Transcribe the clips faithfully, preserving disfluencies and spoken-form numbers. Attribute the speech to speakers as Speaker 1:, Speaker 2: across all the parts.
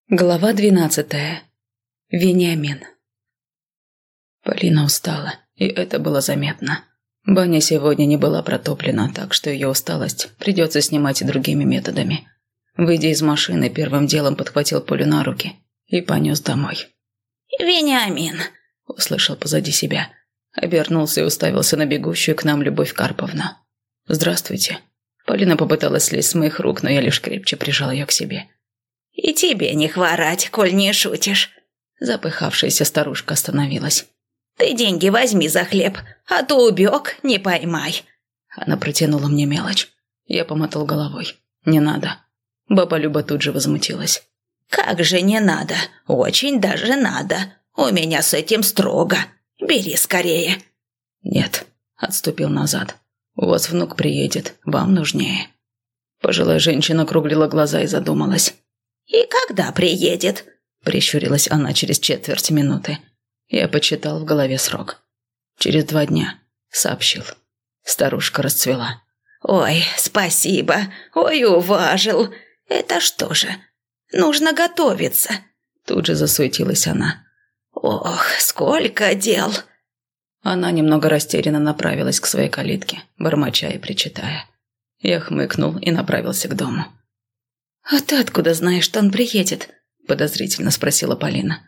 Speaker 1: Глава двенадцатая. Вениамин. Полина устала, и это было заметно. Баня сегодня не была протоплена, так что ее усталость придется снимать другими методами. Выйдя из машины, первым делом подхватил Полю на руки и понес домой.
Speaker 2: «Вениамин!» –
Speaker 1: услышал позади себя. Обернулся и уставился на бегущую к нам Любовь Карповну. «Здравствуйте». Полина попыталась слезть с моих рук, но я лишь крепче прижал ее к себе.
Speaker 2: «И тебе не хворать, коль не шутишь».
Speaker 1: Запыхавшаяся старушка остановилась.
Speaker 2: «Ты деньги возьми за хлеб, а то убег, не поймай».
Speaker 1: Она протянула мне мелочь. Я помотал головой. «Не надо». Баба Люба тут же возмутилась.
Speaker 2: «Как же не надо? Очень даже надо. У меня с этим строго. Бери скорее».
Speaker 1: «Нет», — отступил назад. «У вас внук приедет, вам нужнее». Пожилая женщина округлила глаза и задумалась.
Speaker 2: «И когда приедет?»
Speaker 1: – прищурилась она через четверть минуты. Я почитал в голове срок. «Через два дня», – сообщил. Старушка расцвела.
Speaker 2: «Ой, спасибо, ой, уважил. Это что же, нужно готовиться?»
Speaker 1: Тут же засуетилась она.
Speaker 2: «Ох, сколько дел!»
Speaker 1: Она немного растерянно направилась к своей калитке, бормоча и причитая. Я хмыкнул и направился к дому.
Speaker 2: «А ты откуда знаешь, что он приедет?»
Speaker 1: – подозрительно спросила Полина.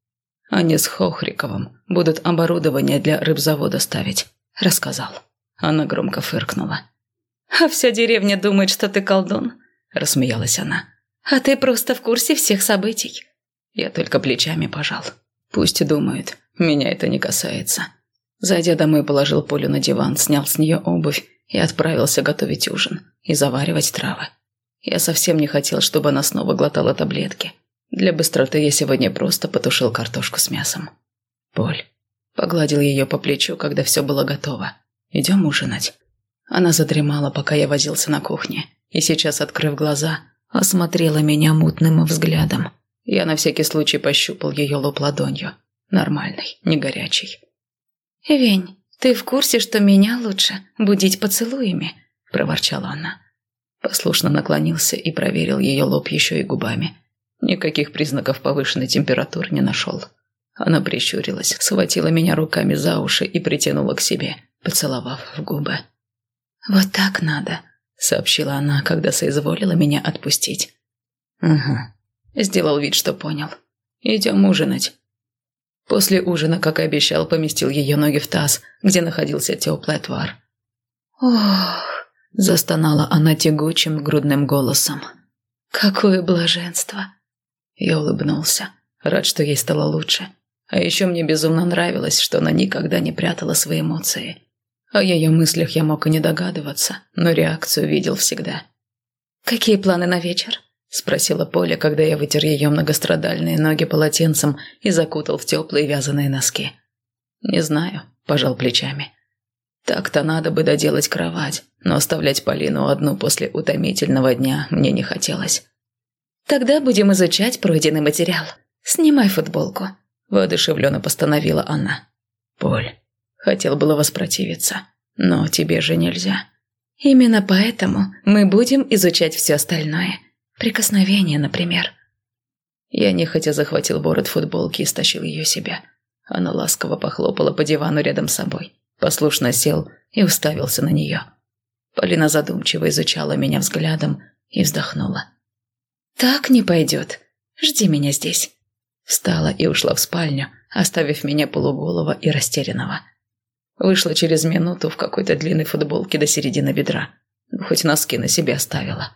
Speaker 1: «Они с Хохриковым будут оборудование для рыбзавода ставить», – рассказал. Она громко фыркнула.
Speaker 2: «А вся деревня думает, что ты колдун?»
Speaker 1: – рассмеялась она.
Speaker 2: «А ты просто в курсе всех событий».
Speaker 1: Я только плечами пожал. Пусть думают, меня это не касается. Зайдя домой, положил Полю на диван, снял с нее обувь и отправился готовить ужин и заваривать травы. Я совсем не хотел, чтобы она снова глотала таблетки. Для быстроты я сегодня просто потушил картошку с мясом. «Поль», погладил ее по плечу, когда все было готово. «Идем ужинать». Она задремала, пока я возился на кухне, и сейчас, открыв глаза, осмотрела меня мутным взглядом. Я на всякий случай пощупал ее лоб ладонью. Нормальный, не горячий.
Speaker 2: «Вень, ты в курсе, что меня лучше будить поцелуями?» – проворчала она.
Speaker 1: Послушно наклонился и проверил ее лоб еще и губами. Никаких признаков повышенной температуры не нашел. Она прищурилась, схватила меня руками за уши и притянула к себе, поцеловав в губы.
Speaker 2: «Вот так надо», —
Speaker 1: сообщила она, когда соизволила меня отпустить. «Угу», — сделал вид, что понял. «Идем ужинать». После ужина, как и обещал, поместил ее ноги в таз, где находился теплый отвар.
Speaker 2: «Ох»,
Speaker 1: — застонала она тягучим грудным голосом.
Speaker 2: «Какое блаженство!»
Speaker 1: Я улыбнулся, рад, что ей стало лучше. А еще мне безумно нравилось, что она никогда не прятала свои эмоции. О ее мыслях я мог и не догадываться, но реакцию видел всегда.
Speaker 2: «Какие планы на вечер?»
Speaker 1: – спросила Поля, когда я вытер ее многострадальные ноги полотенцем и закутал в теплые вязаные носки. «Не знаю», – пожал плечами. Так-то надо бы доделать кровать, но оставлять Полину одну после утомительного дня мне не хотелось.
Speaker 2: «Тогда будем изучать пройденный материал. Снимай футболку»,
Speaker 1: – воодушевленно постановила она. «Поль, хотел было воспротивиться, но тебе же нельзя».
Speaker 2: «Именно поэтому мы будем изучать все остальное. Прикосновения, например».
Speaker 1: Я нехотя захватил ворот футболки и стащил ее себе. Она ласково похлопала по дивану рядом с собой, послушно сел и уставился на нее. Полина задумчиво изучала меня взглядом и вздохнула.
Speaker 2: «Так не пойдет. Жди меня здесь».
Speaker 1: Встала и ушла в спальню, оставив меня полуголого и растерянного. Вышла через минуту в какой-то длинной футболке до середины бедра. Ну, хоть носки на себе оставила.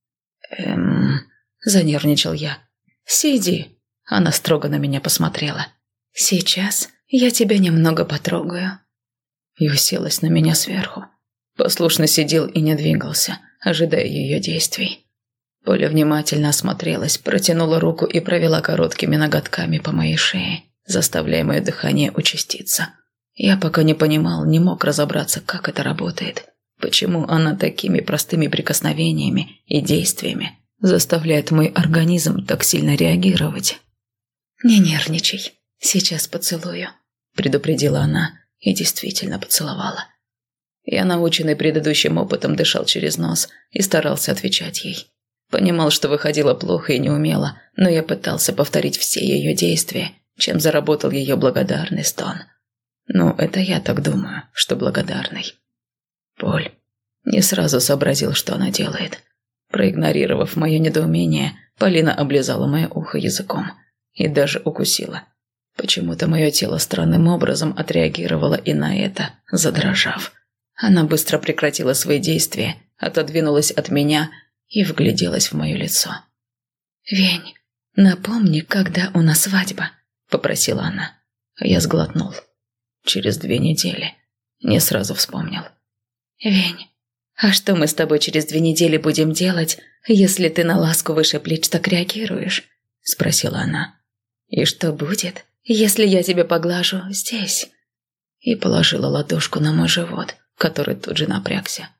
Speaker 1: «Эм...» – занервничал я. «Сиди». Она строго на меня посмотрела.
Speaker 2: «Сейчас я тебя немного потрогаю».
Speaker 1: И уселась на меня сверху. Послушно сидел и не двигался, ожидая ее действий. Поля внимательно осмотрелась, протянула руку и провела короткими ноготками по моей шее, заставляя мое дыхание участиться. Я пока не понимал, не мог разобраться, как это работает. Почему она такими простыми прикосновениями и действиями заставляет мой организм так сильно реагировать?
Speaker 2: «Не нервничай, сейчас поцелую»,
Speaker 1: – предупредила она и действительно поцеловала. Я, наученный предыдущим опытом, дышал через нос и старался отвечать ей. Понимал, что выходило плохо и неумело, но я пытался повторить все ее действия, чем заработал ее благодарный стон. Ну, это я так думаю, что благодарный. Поль не сразу сообразил, что она делает. Проигнорировав мое недоумение, Полина облизала мое ухо языком и даже укусила. Почему-то мое тело странным образом отреагировало и на это, задрожав. Она быстро прекратила свои действия, отодвинулась от меня и вгляделась в мое лицо. «Вень, напомни, когда у нас свадьба?» – попросила она. Я сглотнул. Через две недели. Не сразу вспомнил. «Вень, а что мы с тобой через две недели будем делать, если ты на ласку выше плеч так реагируешь?» – спросила она. «И что будет, если я тебя поглажу здесь?» И положила ладошку на мой живот, который тут же напрягся.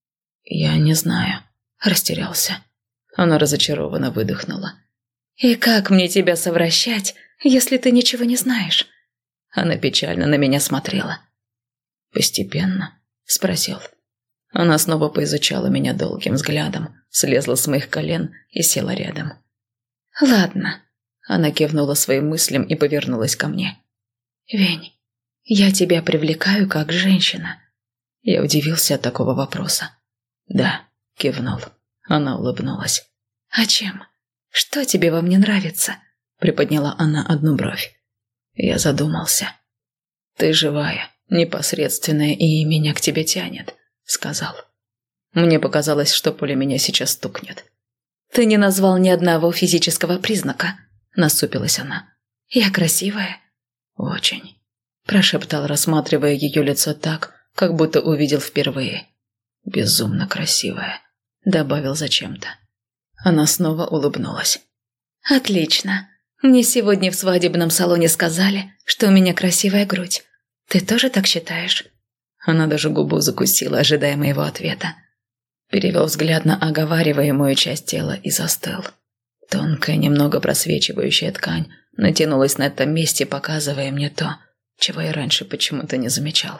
Speaker 1: «Я не знаю», – растерялся. Она разочарованно выдохнула. «И как мне тебя совращать, если ты ничего не знаешь?» Она печально на меня смотрела. «Постепенно?» – спросил. Она снова поизучала меня долгим взглядом, слезла с моих колен и села рядом. «Ладно», – она кивнула своим мыслям и повернулась ко мне. «Вень, я тебя привлекаю как женщина». Я удивился от такого вопроса. «Да», – кивнул. Она улыбнулась. «А чем? Что тебе во мне нравится?» – приподняла она одну бровь. Я задумался. «Ты живая, непосредственная, и меня к тебе тянет», – сказал. Мне показалось, что Поля меня сейчас стукнет. «Ты не назвал ни одного физического признака», – насупилась она. «Я красивая?» «Очень», – прошептал, рассматривая ее лицо так, как будто увидел впервые. «Безумно красивая», – добавил зачем-то. Она снова улыбнулась. «Отлично. Мне сегодня в свадебном салоне сказали, что у меня красивая грудь. Ты тоже так считаешь?» Она даже губу закусила, ожидая моего ответа. Перевел взгляд на оговариваемую часть тела и застыл. Тонкая, немного просвечивающая ткань натянулась на этом месте, показывая мне то, чего я раньше почему-то не замечал.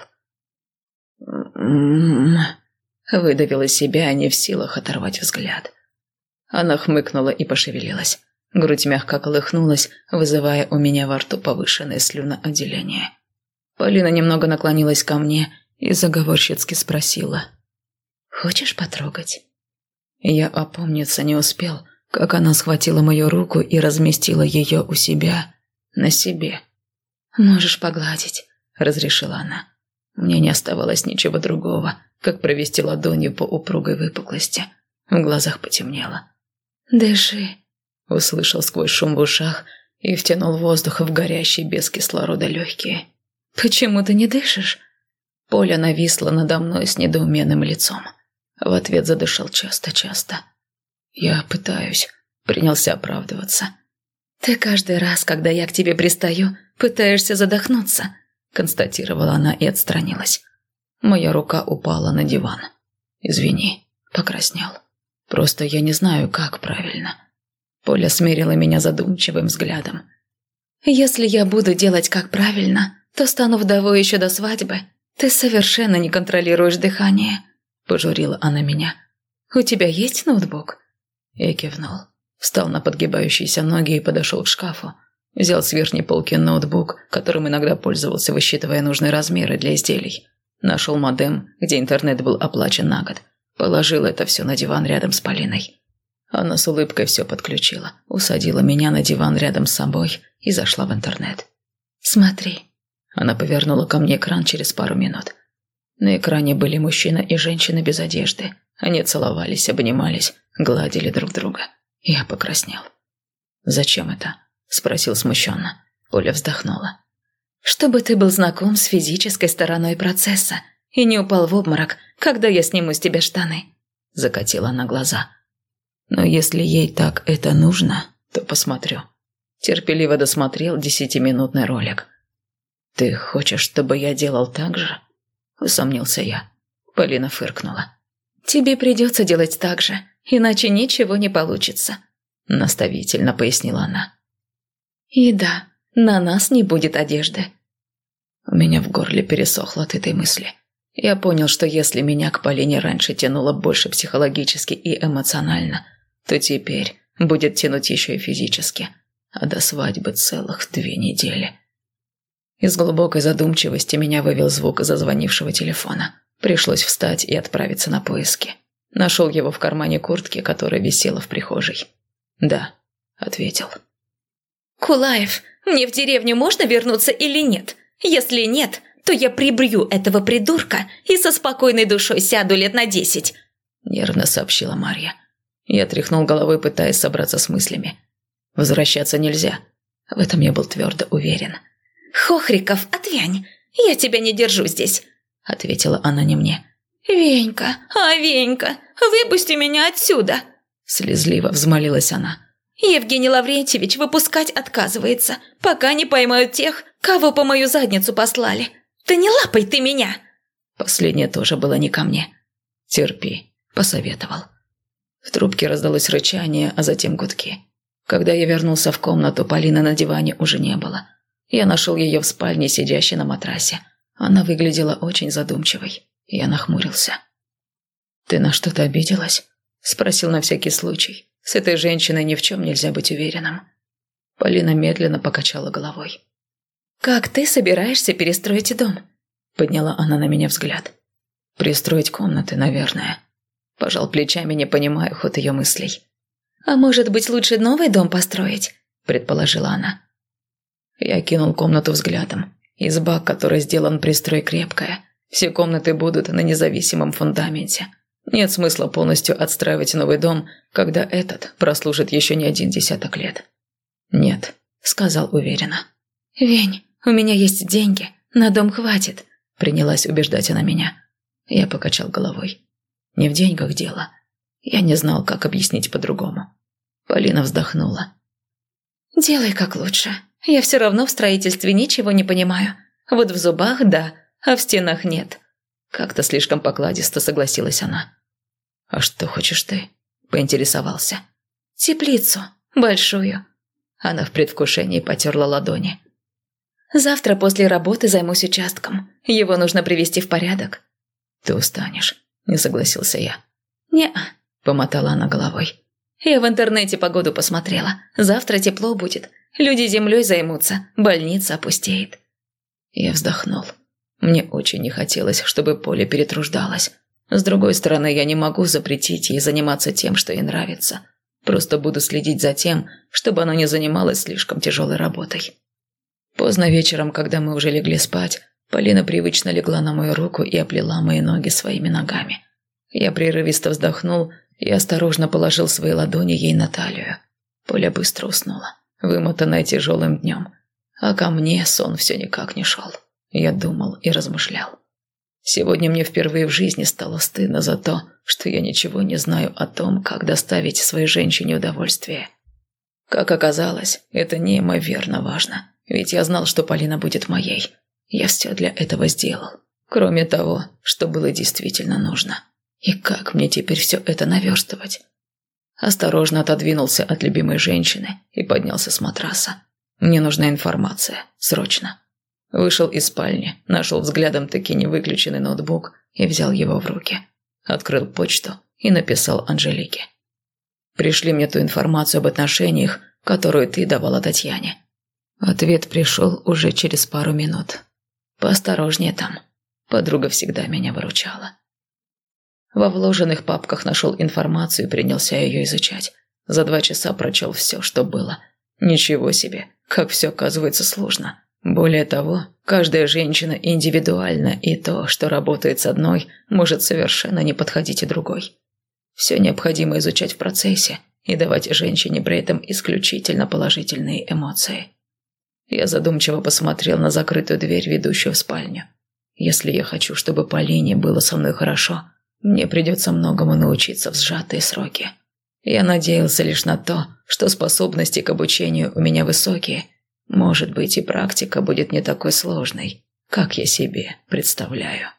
Speaker 1: «М-м-м», выдавил из себя, не в силах оторвать взгляд. Она хмыкнула и пошевелилась. Грудь мягко колыхнулась, вызывая у меня во рту повышенное слюноотделение. Полина немного наклонилась ко мне и заговорщицки спросила: «Хочешь потрогать?» Я опомниться не успел, как она схватила мою руку и разместила ее у себя, на себе. «Можешь погладить», — разрешила она. Мне не оставалось ничего другого, как провести ладонью по упругой выпуклости. В глазах потемнело. «Дыши», — услышал сквозь шум в ушах и втянул воздух в горящие без кислорода легкие. «Почему ты не дышишь?» Поля нависла надо мной с недоуменным лицом. В ответ задышал часто-часто. «Я пытаюсь», — принялся оправдываться. «Ты каждый раз, когда я к тебе пристаю, пытаешься задохнуться», — констатировала она и отстранилась. Моя рука упала на диван. «Извини», — покраснел. «Просто я не знаю, как правильно». Поля смерила меня задумчивым взглядом. «Если я буду делать как правильно, то стану вдовой еще до свадьбы. Ты совершенно не контролируешь дыхание», – пожурила она меня. «У тебя есть ноутбук?» Я кивнул. Встал на подгибающиеся ноги и подошел к шкафу. Взял с верхней полки ноутбук, которым иногда пользовался, высчитывая нужные размеры для изделий. Нашел модем, где интернет был оплачен на год. Положил это все на диван рядом с Полиной. Она с улыбкой все подключила, усадила меня на диван рядом с собой и зашла в интернет. «Смотри». Она повернула ко мне экран через пару минут. На экране были мужчина и женщина без одежды. Они целовались, обнимались, гладили друг друга. Я покраснел. «Зачем это?» – спросил смущенно. Оля вздохнула. «Чтобы ты был знаком с физической стороной процесса и не упал в обморок, когда я сниму с тебя штаны», – закатила она глаза. «Но если ей так это нужно, то посмотрю». Терпеливо досмотрел десятиминутный ролик. «Ты хочешь, чтобы я делал так же?» – усомнился я. Полина фыркнула. «Тебе придется делать так же, иначе ничего не получится», – наставительно пояснила она. «И да, на нас не будет одежды». У меня в горле пересохло от этой мысли. Я понял, что если меня к Полине раньше тянуло больше психологически и эмоционально, то теперь будет тянуть еще и физически. А до свадьбы целых две недели. Из глубокой задумчивости меня вывел звук зазвонившего телефона. Пришлось встать и отправиться на поиски. Нашел его в кармане куртки, которая висела в прихожей. «Да», — ответил.
Speaker 2: «Кулаев, мне в деревню можно вернуться или нет? Если нет, то я прибью этого придурка и со спокойной душой сяду лет на десять», —
Speaker 1: нервно сообщила Марья. Я тряхнул головой, пытаясь собраться с мыслями. Возвращаться нельзя. В этом я был твердо уверен.
Speaker 2: «Хохриков, отвянь, я тебя не держу здесь», — ответила она не мне. «Венька, а Венька, выпусти меня отсюда», — слезливо взмолилась она. «Евгений Лаврентьевич выпускать отказывается, пока не поймают тех, кого по мою задницу послали. Да не лапай ты меня!»
Speaker 1: Последнее тоже было не ко мне. «Терпи», — посоветовал. В трубке раздалось рычание, а затем гудки. Когда я вернулся в комнату, Полины на диване уже не было. Я нашел ее в спальне, сидящей на матрасе. Она выглядела очень задумчивой. Я нахмурился. «Ты на что-то обиделась?» – спросил на всякий случай. С этой женщиной ни в чем нельзя быть уверенным. Полина медленно покачала головой.
Speaker 2: «Как ты собираешься перестроить дом?» – подняла она на меня взгляд.
Speaker 1: «Пристроить комнаты, наверное». Пожал плечами, не понимая ход ее мыслей.
Speaker 2: «А может быть, лучше новый дом построить?» – предположила она.
Speaker 1: Я кинул комнату взглядом. Изба, которой сделан пристрой, крепкая. Все комнаты будут на независимом фундаменте. Нет смысла полностью отстраивать новый дом, когда этот прослужит еще не один десяток лет. «Нет», — сказал уверенно.
Speaker 2: «Вень, у меня есть деньги, на дом хватит», — принялась убеждать она меня.
Speaker 1: Я покачал головой. Не в деньгах дело. Я не знал, как объяснить по-другому. Полина вздохнула.
Speaker 2: «Делай как лучше. Я все равно в строительстве ничего не понимаю. Вот в зубах – да, а в стенах нет».
Speaker 1: Как-то слишком покладисто согласилась она. «А что хочешь ты?» – поинтересовался.
Speaker 2: «Теплицу. Большую».
Speaker 1: Она в предвкушении потерла ладони.
Speaker 2: «Завтра после работы займусь участком. Его нужно привести в порядок».
Speaker 1: «Ты устанешь», – не согласился я.
Speaker 2: «Не-а»,
Speaker 1: – помотала она головой.
Speaker 2: «Я в интернете погоду посмотрела. Завтра тепло будет. Люди землей займутся, больница опустеет».
Speaker 1: Я вздохнул. Мне очень не хотелось, чтобы Поля перетруждалась. С другой стороны, я не могу запретить ей заниматься тем, что ей нравится. Просто буду следить за тем, чтобы она не занималась слишком тяжелой работой. Поздно вечером, когда мы уже легли спать, Полина привычно легла на мою руку и оплела мои ноги своими ногами. Я прерывисто вздохнул и осторожно положил свои ладони ей на талию. Поля быстро уснула, вымотанная тяжелым днем. А ко мне сон все никак не шел. Я думал и размышлял. Сегодня мне впервые в жизни стало стыдно за то, что я ничего не знаю о том, как доставить своей женщине удовольствие. Как оказалось, это неимоверно важно, ведь я знал, что Полина будет моей. Я все для этого сделал, кроме того, что было действительно нужно. И как мне теперь все это наверстывать? Осторожно отодвинулся от любимой женщины и поднялся с матраса. Мне нужна информация, срочно. Вышел из спальни, нашел взглядом таки невыключенный ноутбук и взял его в руки. Открыл почту и написал Анжелике. «Пришли мне ту информацию об отношениях, которую ты давала Татьяне». Ответ пришел уже через пару минут. «Поосторожнее там». Подруга всегда меня выручала. Во вложенных папках нашел информацию и принялся ее изучать. За два часа прочел все, что было. Ничего себе, как все оказывается сложно. Более того, каждая женщина индивидуальна, и то, что работает с одной, может совершенно не подходить и другой. Все необходимо изучать в процессе и давать женщине при этом исключительно положительные эмоции. Я задумчиво посмотрел на закрытую дверь, ведущую в спальню. Если я хочу, чтобы Полине было со мной хорошо, мне придется многому научиться в сжатые сроки. Я надеялся лишь на то, что способности к обучению у меня высокие. Может быть, и практика будет не такой сложной, как я себе представляю.